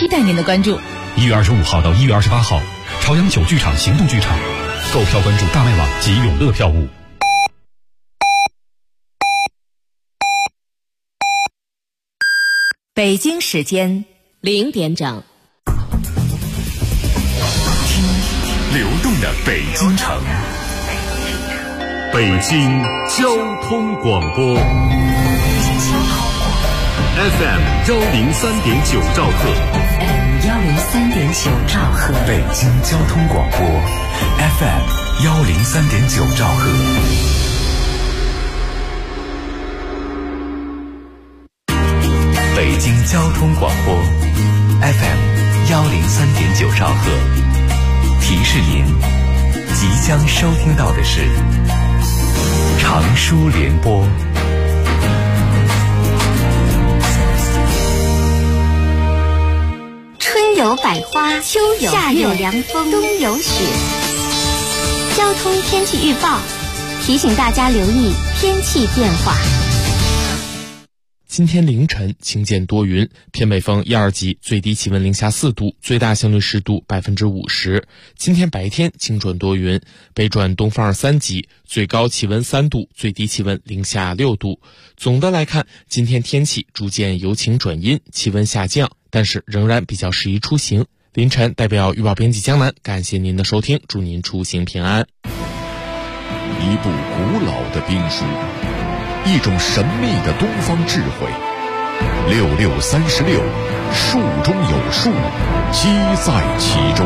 期待您的关注。 1月25号到1月28号，朝阳9剧场行动剧场，购票关注大麦网及永乐票务。 北京时间0点整， 听流动的北京城，北京交通广播 FM 103.9兆赫 103.9兆赫， 北京交通广播 FM 103.9兆赫。北京交通广播 FM 103.9兆赫，提示您即将收听到的是长舒联播。 春有百花，秋有夏有凉风，冬有雪。交通天气预报提醒大家留意天气变化。 今天凌晨晴间多云，偏北风1、2级，最低气温零下4度，最大相对湿度50%。今天白天晴转多云，北转东风2、3级，最高气温3度，最低气温零下6度。总的来看，今天天气逐渐由晴转阴，气温下降，但是仍然比较适宜出行。凌晨代表预报编辑江南，感谢您的收听，祝您出行平安。 一部古老的兵书，一种神秘的东方智慧，6636，术中有术，机在其中。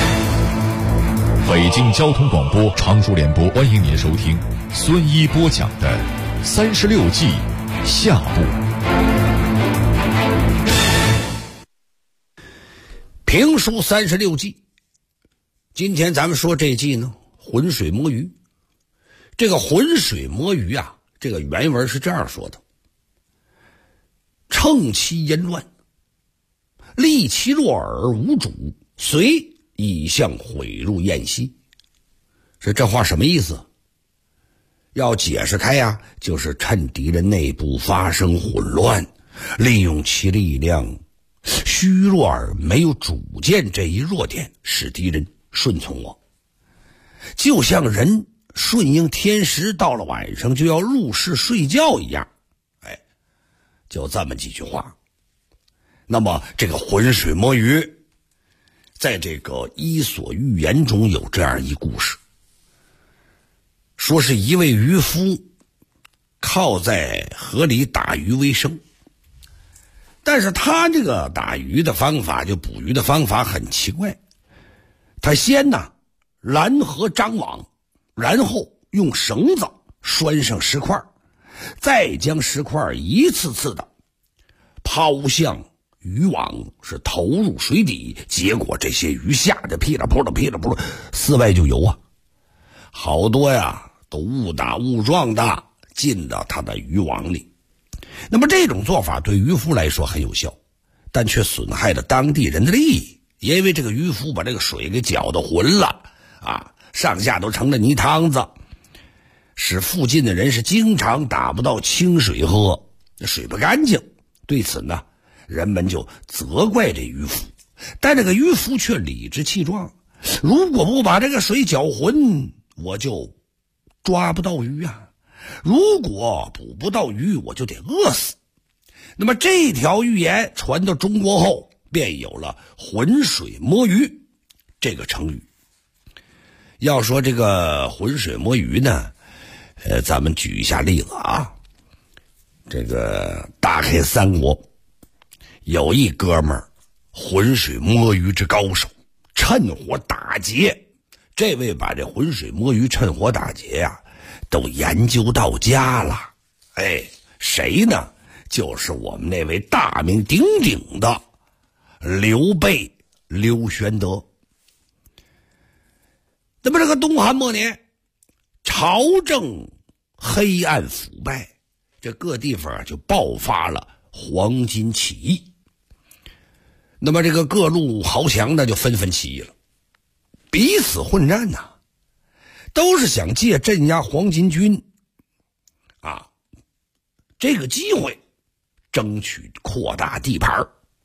北京交通广播长舒联播，欢迎您收听孙一播讲的36计下部。 评书36计，今天咱们说这计呢，浑水摸鱼。这个浑水摸鱼啊，这个原文是这样说的：乘其淫乱，利其若耳无主，遂以相毁入燕西。这话什么意思？要解释开呀，就是趁敌人内部发生混乱，利用其力量虚弱而没有主见这一弱点，使敌人顺从我。就像人顺应天时，到了晚上就要入室睡觉一样。就这么几句话。那么这个浑水摸鱼，在这个《伊索寓言》中有这样一故事，说是一位渔夫靠在河里打鱼为生，但是他这个打鱼的方法，就捕鱼的方法很奇怪。他先呢拦河张网，然后用绳子拴上石块，再将石块一次次的抛向渔网，是投入水底，结果这些鱼吓得噼里扑啦噼里扑啦四外就游啊，好多呀都误打误撞的进到他的渔网里。那么这种做法对渔夫来说很有效，但却损害了当地人的利益，因为这个渔夫把这个水给搅得浑了啊，上下都成了泥汤子，使附近的人是经常打不到清水喝，水不干净。对此呢，人们就责怪这渔夫，但这个渔夫却理直气壮，如果不把这个水搅浑，我就抓不到鱼啊，如果捕不到鱼，我就得饿死。那么这条寓言传到中国后，便有了浑水摸鱼这个成语。要说这个浑水摸鱼呢，咱们举一下例子啊。这个大开三国，有一哥们儿浑水摸鱼之高手，趁火打劫。这位把这浑水摸鱼趁火打劫呀都研究到家了。谁呢？就是我们那位大名鼎鼎的刘备刘玄德。那么这个东汉末年，朝政黑暗腐败，这各地方就爆发了黄巾起义。那么这个各路豪强呢就纷纷起义了，彼此混战呐，都是想借镇压黄巾军这个机会争取扩大地盘。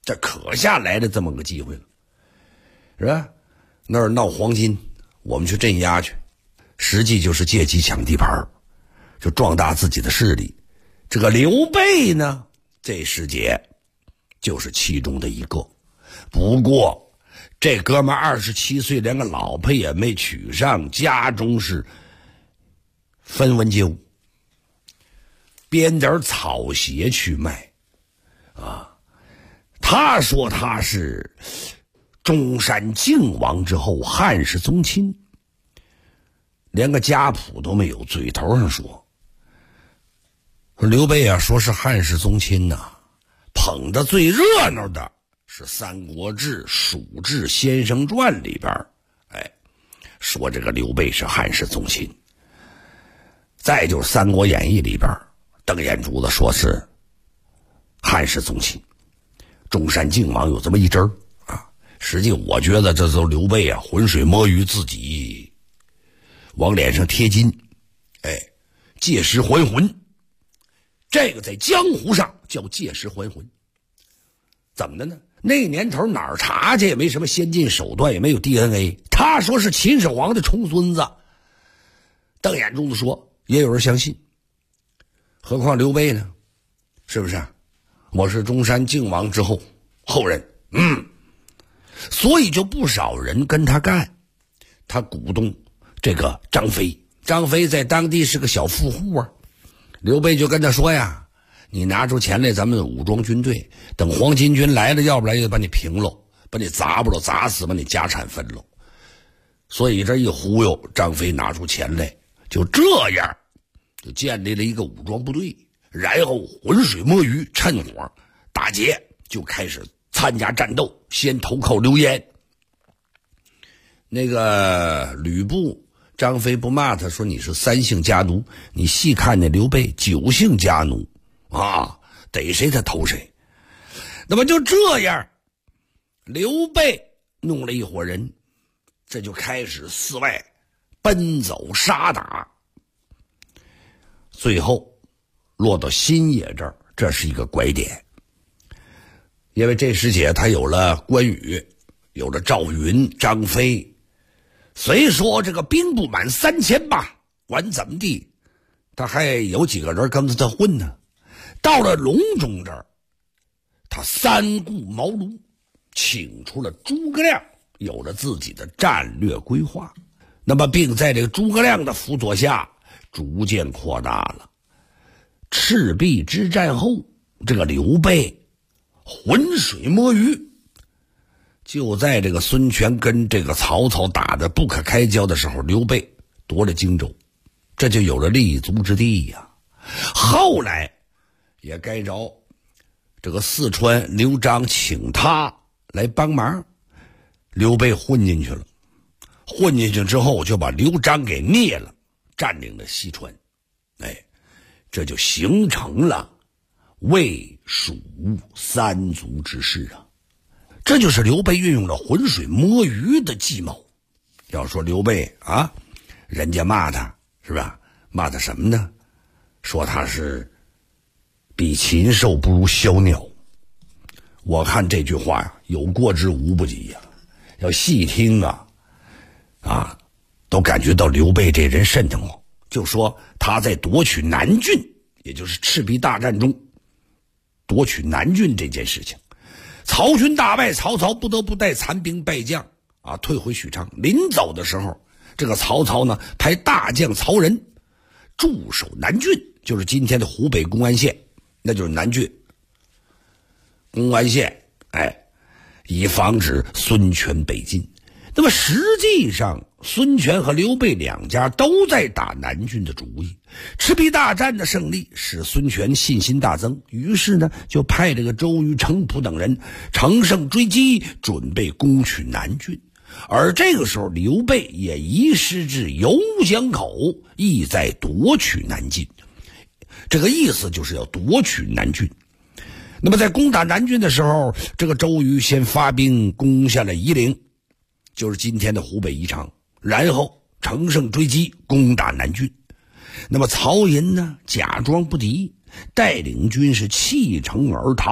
这可下来的这么个机会了，是吧？那儿闹黄金，我们去镇压去，实际就是借机抢地盘，就壮大自己的势力。这个刘备呢，这时节就是其中的一个。不过这哥们27岁，连个老婆也没娶上，家中是分文皆无，编点草鞋去卖啊。他说他是中山靖王之后汉室宗亲，连个家谱都没有，嘴头上说刘备啊，说是汉室宗亲呐，捧得最热闹的是《三国志·蜀志先生传》里边，说这个刘备是汉室宗亲。再就是《三国演义》里边，邓眼珠子说是汉室宗亲。中山靖王有这么一支啊，实际我觉得这都刘备啊浑水摸鱼，自己往脸上贴金，借尸还魂。这个在江湖上叫借尸还魂。怎么的呢？那年头哪儿查去，也没什么先进手段，也没有 DNA。他说是秦始皇的重孙子，邓眼珠子说也有人相信，何况刘备呢？是不是啊？我是中山靖王之后人，所以就不少人跟他干。他鼓动这个张飞，张飞在当地是个小富户啊。刘备就跟他说呀，你拿出钱来，咱们武装军队，等黄巾军来了，要不然就把你平喽，把你砸不喽，砸死，把你家产分喽。所以这一忽悠，张飞拿出钱来，就这样就建立了一个武装部队，然后浑水摸鱼，趁火打劫，就开始参加战斗，先投靠刘焉。那个吕布，张飞不骂他，说你是3姓家奴，你细看那刘备9姓家奴啊，逮谁他投谁。那么就这样，刘备弄了一伙人，这就开始四外奔走杀打，最后落到新野这儿，这是一个拐点。因为这时节他有了关羽，有了赵云、张飞，虽说这个兵不满3000吧，管怎么地他还有几个人跟着他混呢。到了隆中这儿，他三顾茅庐，请出了诸葛亮，有了自己的战略规划。那么并在这个诸葛亮的辅佐下逐渐扩大了。赤壁之战后，这个刘备浑水摸鱼，就在这个孙权跟这个曹操打得不可开交的时候，刘备夺了荆州，这就有了立足之地呀。后来也该着这个四川刘璋请他来帮忙，刘备混进去了，混进去之后就把刘璋给灭了，占领了西川，这就形成了魏蜀三族之势啊。这就是刘备运用了浑水摸鱼的计谋。要说刘备啊，人家骂他是吧？骂他什么呢？说他是比禽兽不如小鸟。我看这句话呀，有过之无不及呀。要细听啊，都感觉到刘备这人瘆得慌。就说他在夺取南郡，也就是赤壁大战中夺取南郡这件事情，曹军大败，曹操不得不带残兵败将退回许昌。临走的时候，这个曹操呢派大将曹仁驻守南郡，就是今天的湖北公安县，那就是南郡公安县，以防止孙权北进。那么实际上孙权和刘备两家都在打南郡的主意。赤壁大战的胜利使孙权信心大增，于是呢就派这个周瑜、程普等人乘胜追击，准备攻取南郡。而这个时候刘备也移师至游江口，意在夺取南郡。这个意思就是要夺取南郡。那么在攻打南郡的时候，这个周瑜先发兵攻下了夷陵，就是今天的湖北宜昌，然后乘胜追击攻打南郡。那么曹寅呢假装不敌，带领军是弃城而逃，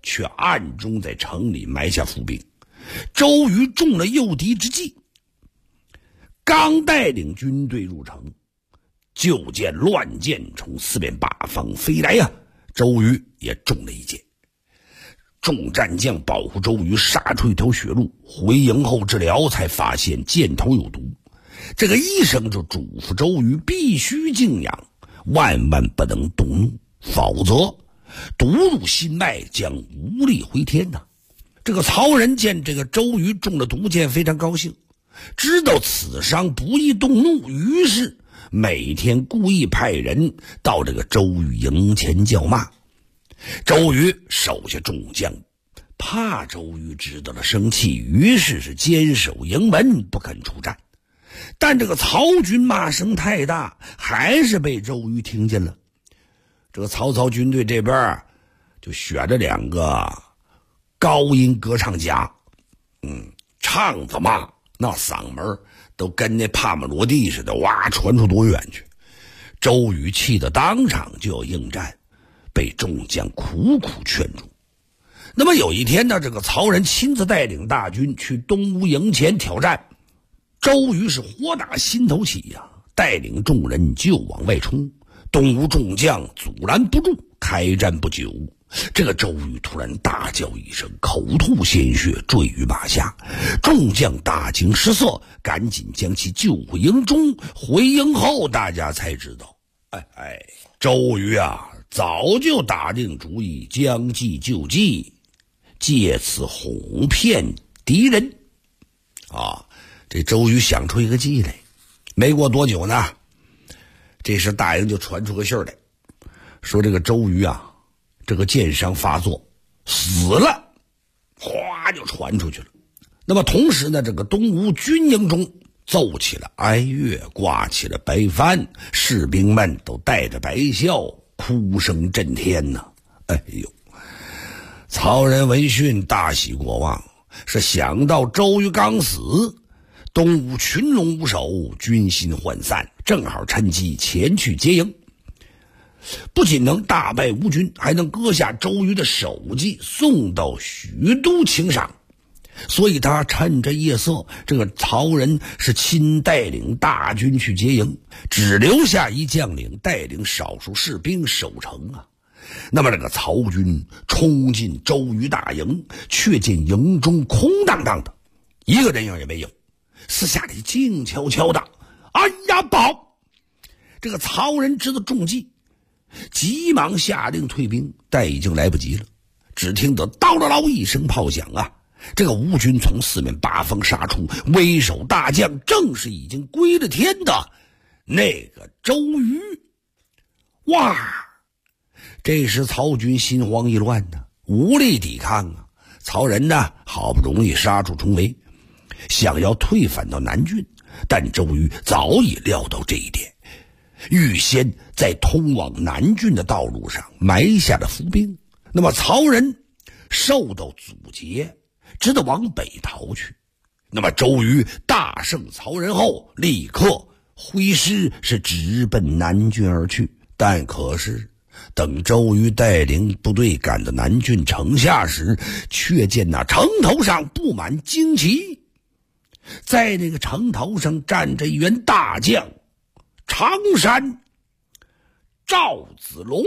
却暗中在城里埋下伏兵。周瑜中了诱敌之计，刚带领军队入城，就见乱箭从四面八方飞来呀。周瑜也中了一箭，众战将保护周瑜杀出一条血路，回营后治疗，才发现箭头有毒。这个医生就嘱咐周瑜必须静养，万万不能动怒，否则毒入心脉，将无力回天呐。这个曹仁见这个周瑜中了毒箭，非常高兴，知道此伤不易动怒，于是每天故意派人到这个周瑜营前叫骂。周瑜手下众将怕周瑜知道了生气，于是是坚守营门不肯出战。但这个曹军骂声太大，还是被周瑜听见了。这个曹操军队这边就选了2个高音歌唱家，唱着骂，那嗓门都跟那帕姆罗蒂似的，哇，传出多远去。周瑜气得当场就要应战，被众将苦苦劝住。那么有一天呢，这个曹仁亲自带领大军去东吴营前挑战，周瑜是火打心头起呀，带领众人就往外冲。东吴众将阻拦不住，开战不久，这个周瑜突然大叫一声，口吐鲜血，坠于马下。众将大惊失色，赶紧将其救回营中。回营后，大家才知道，周瑜早就打定主意将计就计，借此哄骗敌人这周瑜想出一个计来。没过多久呢，这时大营就传出个信儿来，说这个周瑜这个箭伤发作死了，哗就传出去了。那么同时呢，这个东吴军营中奏起了哀乐，挂起了白帆，士兵们都带着白笑，哭声震天呐。曹仁闻讯大喜过望，是想到周瑜刚死，东吴群龙无首，军心涣散，正好趁机前去接应，不仅能大败吴军，还能割下周瑜的首级送到许都请赏。所以他趁着夜色，这个曹仁是亲带领大军去接应，只留下一将领带领少数士兵守城那么这个曹军冲进周瑜大营，却见营中空荡荡的，一个人影也没有。私下里静悄悄的，宝！这个曹仁知道中计，急忙下令退兵，但已经来不及了。只听得叨啦啦一声炮响这个吴军从四面八方杀出，为首大将正是已经归了天的那个周瑜。这时曹军心慌意乱无力抵抗曹仁好不容易杀出重围，想要退返到南郡，但周瑜早已料到这一点，预先在通往南郡的道路上埋下了伏兵。那么曹仁受到阻截，只得往北逃去。那么周瑜大胜曹仁后，立刻挥师是直奔南郡而去。但可是等周瑜带领部队赶到南郡城下时，却见那城头上布满旌旗，在那个城头上站着一员大将常山赵子龙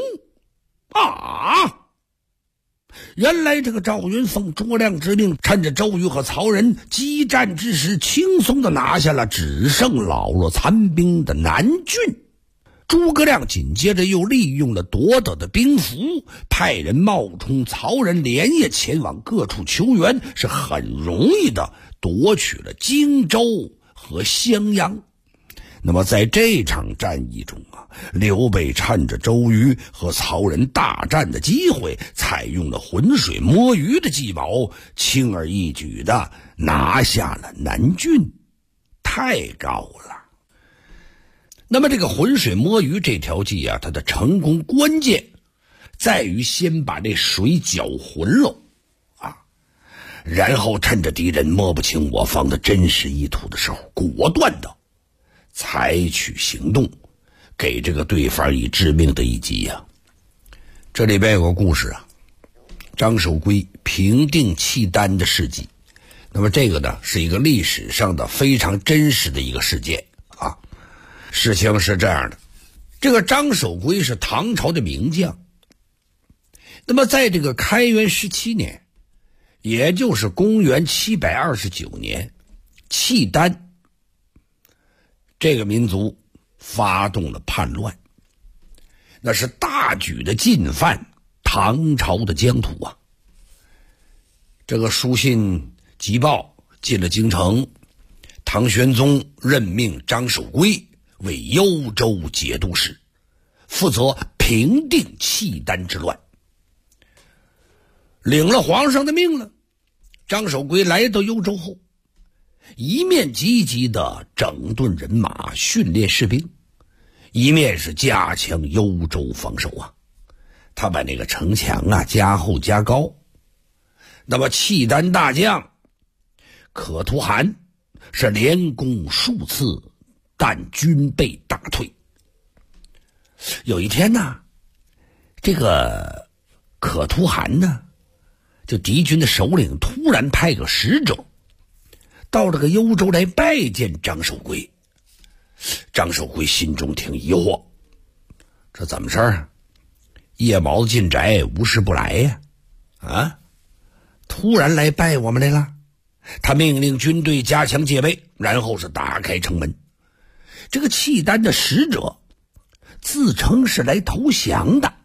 原来这个赵云奉卓亮之命，趁着周瑜和曹仁激战之时，轻松地拿下了只剩老弱残兵的南郡。诸葛亮紧接着又利用了夺得的兵符，派人冒充曹仁，连夜前往各处求援，是很容易的夺取了荆州和襄阳。那么在这场战役中刘备趁着周瑜和曹仁大战的机会，采用了浑水摸鱼的计谋，轻而易举的拿下了南郡，太高了。那么这个浑水摸鱼这条计它的成功关键在于先把这水搅浑了然后趁着敌人摸不清我方的真实意图的时候，果断的采取行动，给这个对方以致命的一击这里边有个故事张守珪平定契丹的事迹。那么这个呢，是一个历史上的非常真实的一个事件啊。事情是这样的，这个张守珪是唐朝的名将。那么在这个开元17年，也就是公元729年，契丹这个民族发动了叛乱，那是大举的进犯唐朝的疆土啊。这个书信急报进了京城，唐玄宗任命张守珪为幽州节度使，负责平定契丹之乱。领了皇上的命了，张守珪来到幽州后，一面积极的整顿人马，训练士兵，一面是加强幽州防守啊。他把那个城墙啊加厚加高。那么契丹大将可图汗是连攻数次，但均被打退。有一天呢，这个可图汗呢，就敌军的首领突然派个使者到这个幽州来拜见张守珪。张守珪心中挺疑惑，这怎么事儿？夜猫子进宅，无事不来呀？啊，突然来拜我们来了。他命令军队加强戒备，然后是打开城门。这个契丹的使者自称是来投降的，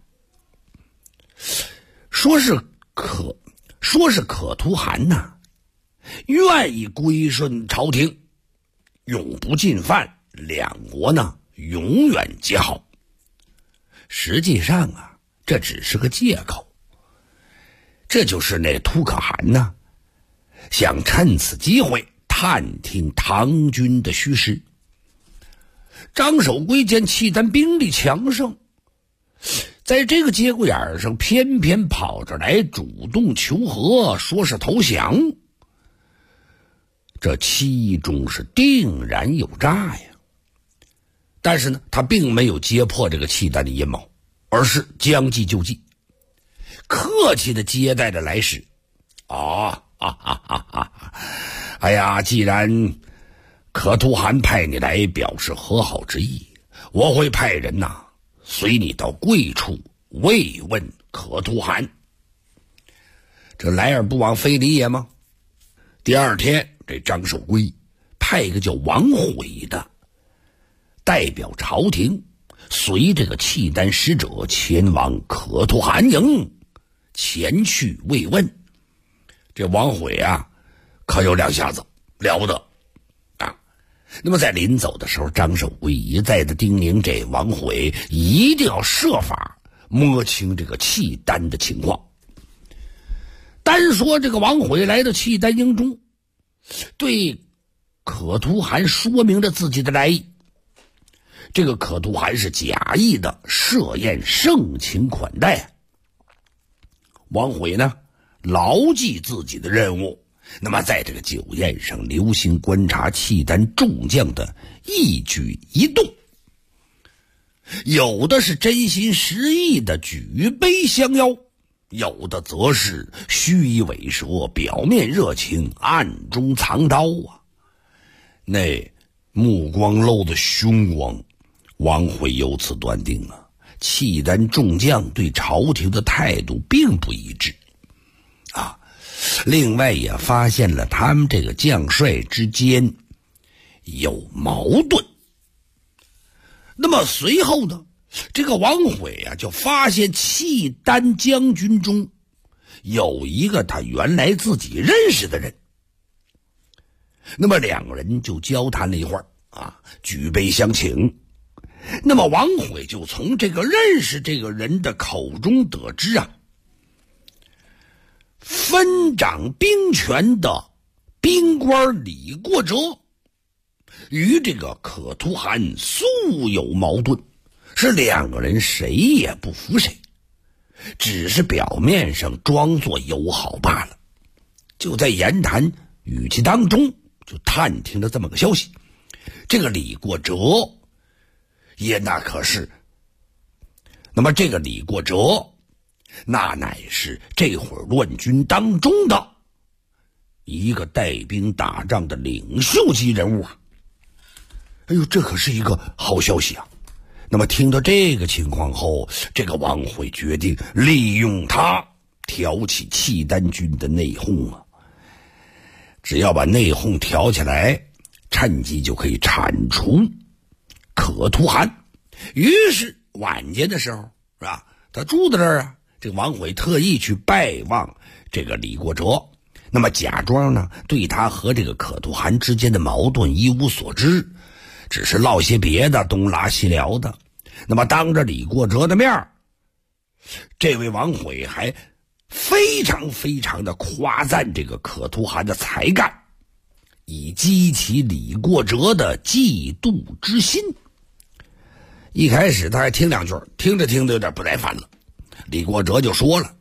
说是可图汗呐，愿意归顺朝廷，永不进犯，两国呢永远结好。实际上啊，这只是个借口。这就是那突可汗呢，想趁此机会探听唐军的虚实。张守珪见契丹兵力强盛，在这个节骨眼上偏偏跑着来主动求和，说是投降，这其中是定然有诈呀。但是呢，他并没有揭破这个契丹的阴谋，而是将计就计，客气的接待了来使。哎呀，既然可图汗派你来表示和好之意，我会派人呐随你到贵处慰问可图汗。这来而不往非礼也吗？第二天，这张守珪派一个叫王悔的代表朝廷，随这个契丹使者前往可图汗营，前去慰问。这王悔啊，可有两下子，了不得啊！那么在临走的时候，张守珪一再的叮咛这王悔一定要设法摸清这个契丹的情况。单说这个王悔来到契丹营中，对可图汗说明了自己的来意。这个可图汗是假意的设宴盛情款待。王悔呢，牢记自己的任务，那么在这个酒宴上留心观察契丹众将的一举一动，有的是真心实意的举杯相邀，有的则是虚以委蛇，表面热情，暗中藏刀啊。那目光露的凶光，王悔由此断定啊，契丹众将对朝廷的态度并不一致啊。另外也发现了他们这个将帅之间有矛盾。那么随后呢，这个王悔啊就发现契丹将军中有一个他原来自己认识的人。那么两个人就交谈了一会儿啊，举杯相请。那么王悔就从这个认识这个人的口中得知啊，分掌兵权的兵官李过哲与这个可图汗素有矛盾，是两个人谁也不服谁，只是表面上装作友好罢了。就在言谈语气当中，就探听了这么个消息。这个李过哲也那可是，那么这个李过哲那乃是这会儿乱军当中的一个带兵打仗的领袖级人物啊！哎呦，这可是一个好消息啊！那么听到这个情况后，这个王辉决定利用他挑起契丹军的内讧啊！只要把内讧挑起来，趁机就可以铲除可图汗。于是晚间的时候，是吧？他住在这儿啊，这个王辉特意去拜望这个李国哲，那么假装呢对他和这个可图汗之间的矛盾一无所知，只是唠些别的，东拉西聊的。那么当着李国哲的面，这位王辉还非常非常的夸赞这个可图汗的才干，以激起李国哲的嫉妒之心。一开始他还听两句，听着听着有点不耐烦了。李国哲就说了：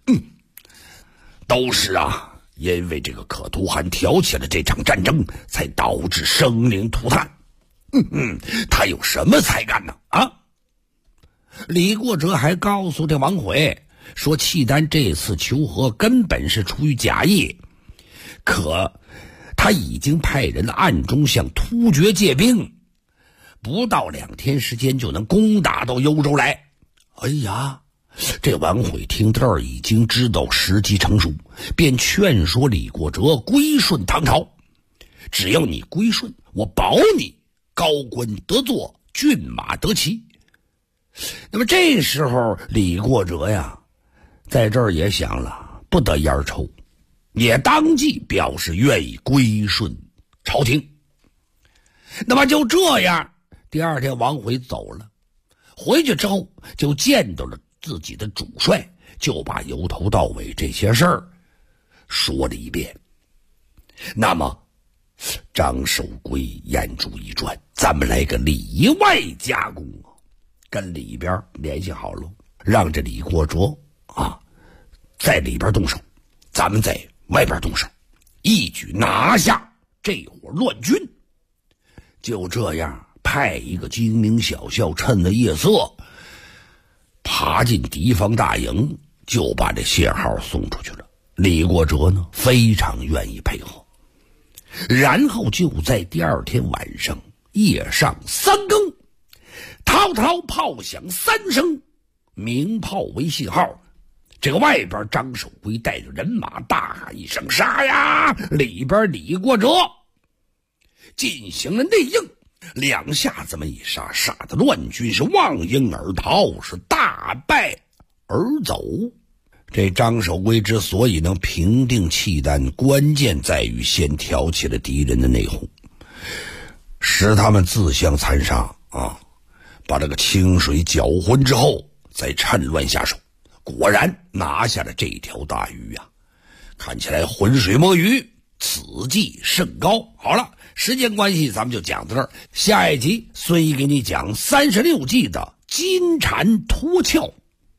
都是啊，因为这个可图汗挑起了这场战争，才导致生灵涂炭。他有什么才干呢？啊！李国哲还告诉这王辉说，契丹这次求和根本是出于假意，可他已经派人暗中向突厥借兵，不到2天时间就能攻打到幽州来。哎呀，这王辉听到这儿已经知道时机成熟，便劝说李国哲归顺唐朝。只要你归顺，我保你高官得坐，骏马得骑。那么这时候李国哲呀，在这儿也想了，不得烟抽，也当即表示愿意归顺朝廷。那么就这样，第二天王辉走了，回去之后就见到了自己的主帅，就把由头到尾这些事儿说了一遍。那么张守珪言出一传，咱们来个里外夹攻啊！跟里边联系好了，让这李国哲啊在里边动手，咱们在外边动手，一举拿下这伙乱军。就这样，派一个精明小校趁着夜色爬进敌方大营，就把这信号送出去了。李国哲呢非常愿意配合，然后就在第二天晚上夜上3更，滔滔炮响3声，鸣炮为信号。这个外边张守珪带着人马大喊一声杀呀，里边李国哲进行了内应，2下这么一杀，杀的乱军是忘营而逃，是大败而走。这张守珪之所以能平定契丹，关键在于先挑起了敌人的内讧，使他们自相残杀啊，把这个清水搅浑之后，再趁乱下手。果然拿下了这条大鱼啊，看起来浑水摸鱼，此计甚高。好了，时间关系咱们就讲到这儿，下一集孙毅给你讲36计的金蝉脱壳。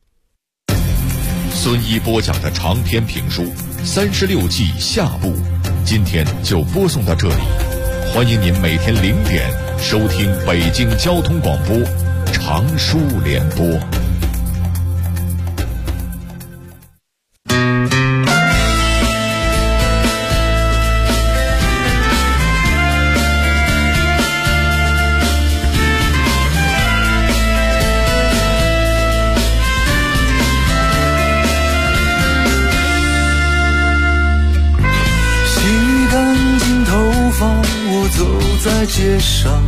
孙一播讲的长篇评书《36计》下部，今天就播送到这里。欢迎您每天0点收听北京交通广播长书联播。 在街上，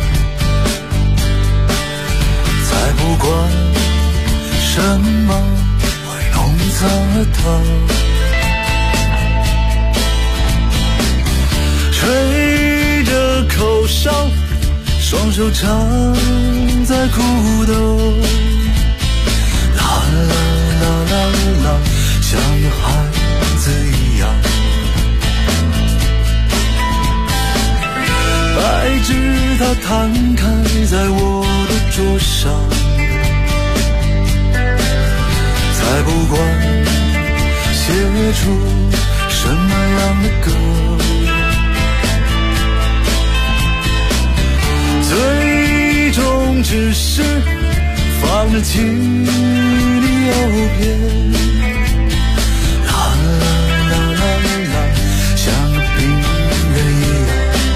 才不管什么会弄脏了他，吹着口哨，双手插在裤兜，啦啦啦啦啦，像个孩子一样。白纸它摊开在我的桌上，才不管写出什么样的歌，最终只是放着请你遍，啦啦啦啦啦，像个病人一样。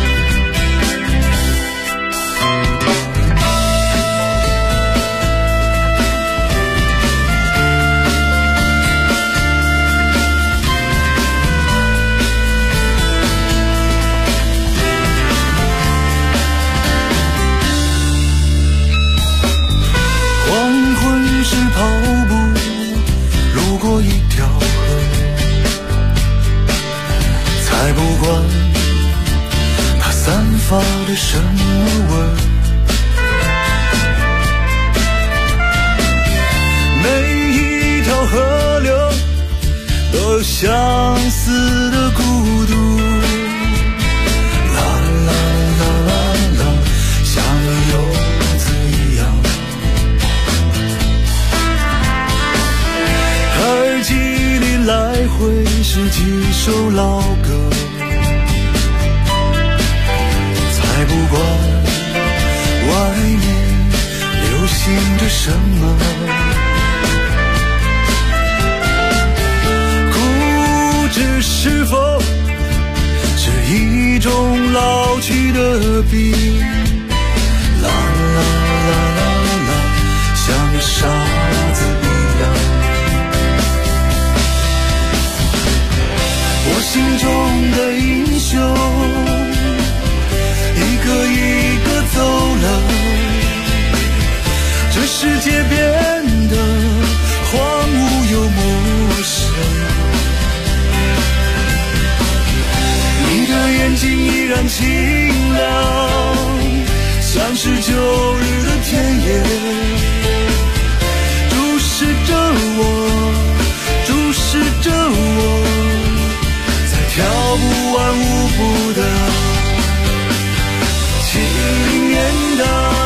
是跑步路过一条河，才不管它散发的什么味儿。每一条河流都有相似的孤独，啦啦啦啦啦，像个游子一样。耳机里来回是几首老歌，才不管外面流行着什么。固执是否是一种老去的病？啦啦啦啦啦，像个傻子一样。我心中的英雄一个一个走了，这世界变得荒芜又陌生。你的眼睛依然清亮，像是旧日的田野，注视着我，注视着我，跳不完舞步的70年代。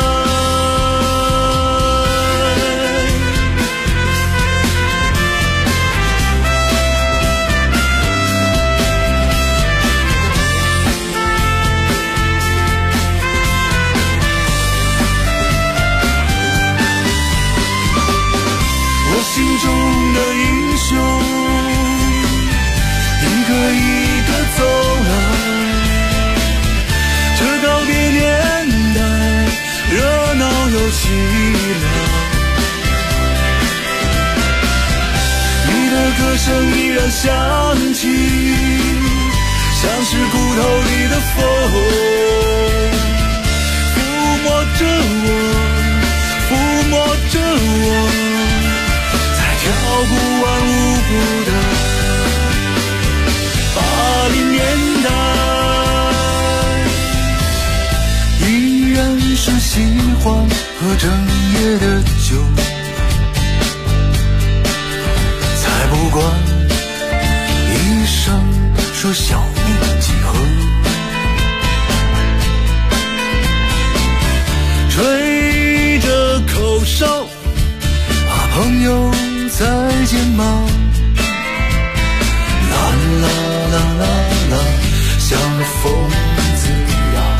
我心中的英雄一个一个走了，这告别年代热闹又凄凉。你的歌声依然响起，像是骨头里的风，抚摸着我，抚摸着我，在跳不完舞步的80年代，依然是喜欢喝整夜的酒，才不管医生说小命几何。吹着口哨，朋友再见吗？啦啦啦啦啦，像个疯子一样。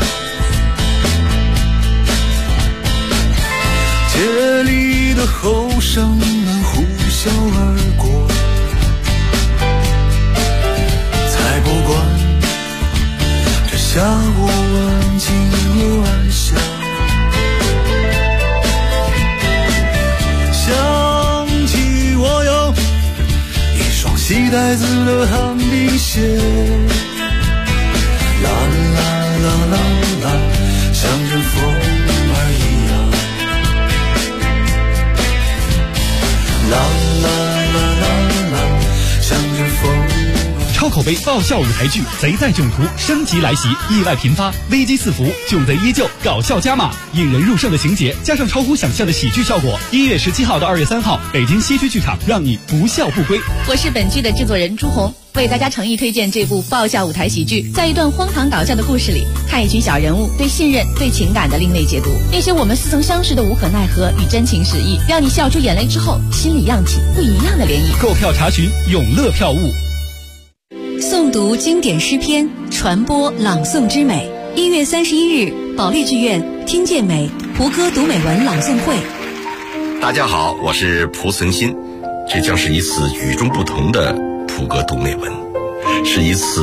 街里的后生们呼啸而过，才不管这下午安静又安详。想起我有一双细带子的旱冰鞋，啦啦啦啦啦，像阵风儿一样。啦啦啦啦啦，像阵风儿。 超口碑爆笑舞台剧《贼在囧途》升级来袭，意外频发，危机四伏，囧贼依旧，搞笑加码，引人入胜的情节加上超乎想象的喜剧效果。1月17号到2月3号，北京西区剧场，让你不笑不归。 我是本剧的制作人朱红，为大家诚意推荐这部爆笑舞台喜剧。在一段荒唐搞笑的故事里，看一群小人物对信任、对情感的另类解读，那些我们似曾相识的无可奈何与真情实意，让你笑出眼泪之后，心里漾起不一样的涟漪。 购票查询永乐票务。 诵读经典诗篇，传播朗诵之美。1月31日，保利剧院听见美胡歌读美文朗诵会。 大家好，我是蒲存昕，这将是一次与众不同的蒲歌读美文，是一次